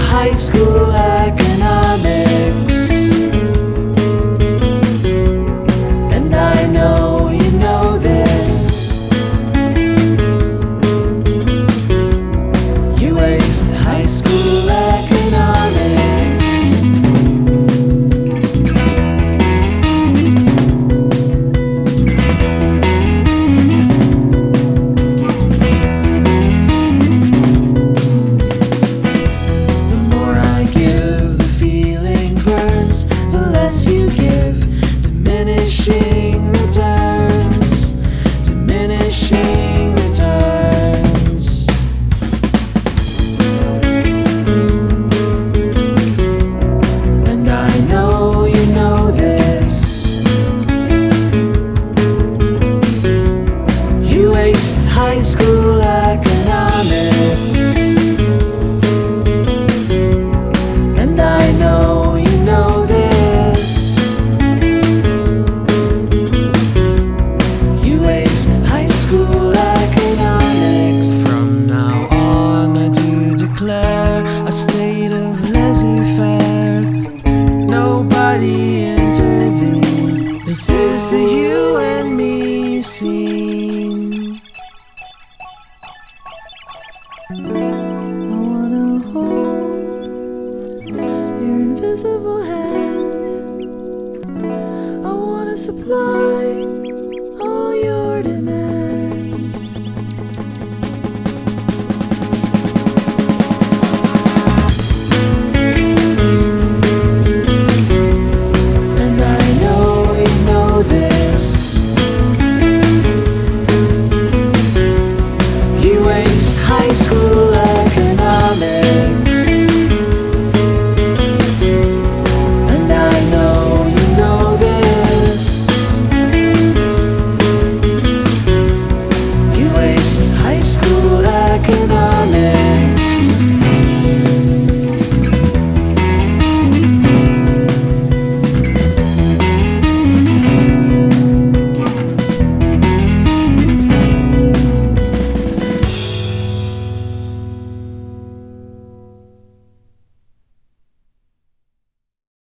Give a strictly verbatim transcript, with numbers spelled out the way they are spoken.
high school economics, and I know you know this. You waste high school economics. The more I give, the feeling burns. The less you give, diminishing returns. Diminishing returns. And I know you know this. You waste high school economics, and I know you know this. You waste high school economics. From now on I do declare a state of laissez-faire. Nobody